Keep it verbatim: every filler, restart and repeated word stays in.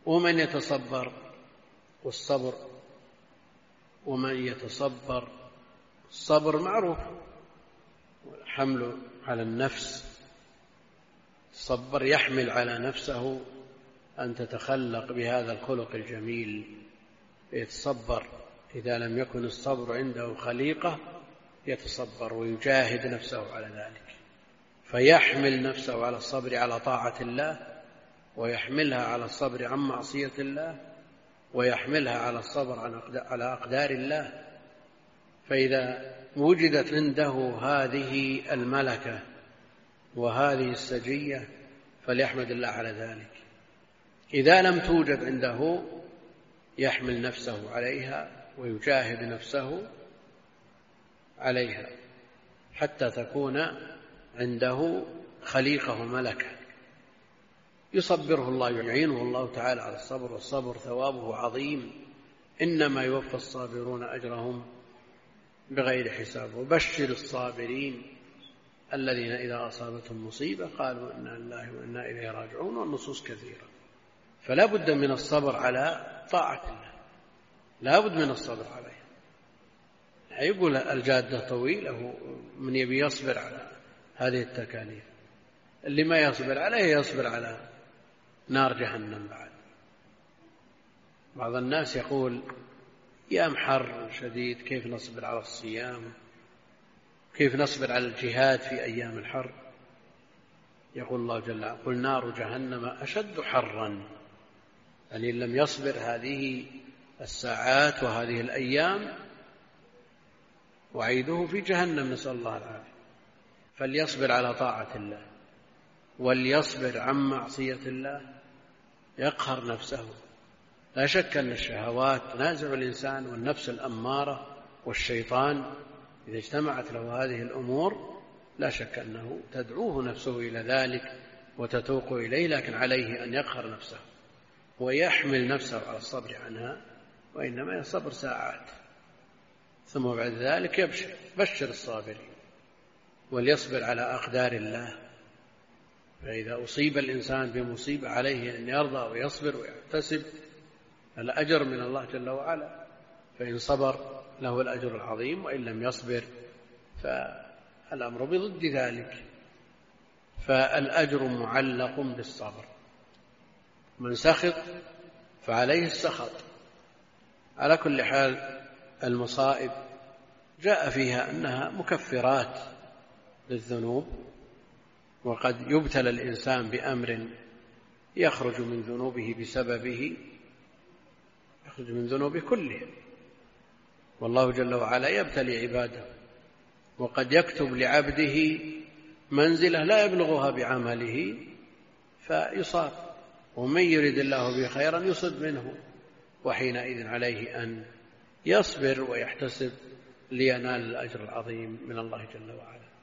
ومن يتصبر والصبر ومن يتصبر الصبر معروف، حمله على النفس. الصبر يحمل على نفسه أن تتخلق بهذا الخلق الجميل، يتصبر. إذا لم يكن الصبر عنده خليقة يتصبر ويجاهد نفسه على ذلك، فيحمل نفسه على الصبر على طاعة الله، ويحملها على الصبر عن معصية الله، ويحملها على الصبر على أقدار الله. فإذا وجدت عنده هذه الملكة وهذه السجية فليحمد الله على ذلك. إذا لم توجد عنده يحمل نفسه عليها ويجاهد نفسه عليها حتى تكون عنده خليقة ملكة يصبره الله، يعينه الله تعالى على الصبر، والصبر ثوابه عظيم. إنما يوفى الصابرون أجرهم بغير حساب. وبشر الصابرين الذين إذا أصابتهم مصيبة قالوا إنا لله وإنا إليه راجعون. والنصوص كثيرة، فلا بد من الصبر على طاعة الله، لا بد من الصبر عليه. يقول الجادة طويلة، من يبي يصبر على هذه التكاليف، اللي ما يصبر عليه يصبر على نار جهنم. بعد بعض الناس يقول أيام حر شديد كيف نصبر على الصيام، كيف نصبر على الجهاد في أيام الحر؟ يقول الله جل وعلا قل نار جهنم أشد حرا. يعني إن لم يصبر هذه الساعات وهذه الأيام وعيده في جهنم، نسأل الله العافية. فليصبر على طاعة الله وليصبر عن معصية الله، يقهر نفسه. لا شك أن الشهوات تنازع الإنسان، والنفس الأمارة والشيطان إذا اجتمعت له هذه الأمور لا شك أنه تدعوه نفسه إلى ذلك وتتوق إليه، لكن عليه أن يقهر نفسه ويحمل نفسه على الصبر عنها، وإنما الصبر ساعات، ثم بعد ذلك يبشر. بشر الصابرين وليصبر على أقدار الله. فإذا أصيب الإنسان بمصيبة عليه أن يرضى ويصبر ويحتسب الأجر من الله جل وعلا، فإن صبر له الأجر العظيم، وإن لم يصبر فالأمر بضد ذلك. فالأجر معلق بالصبر. من سخط فعليه السخط. على كل حال المصائب جاء فيها أنها مكفرات للذنوب، وقد يبتلى الإنسان بأمر يخرج من ذنوبه بسببه، يخرج من ذنوبه كله، والله جل وعلا يبتلي عباده، وقد يكتب لعبده منزلة لا يبلغها بعمله فيصاب. ومن يرد الله به خيرا يصب منه، وحينئذ عليه أن يصبر ويحتسب لينال الأجر العظيم من الله جل وعلا.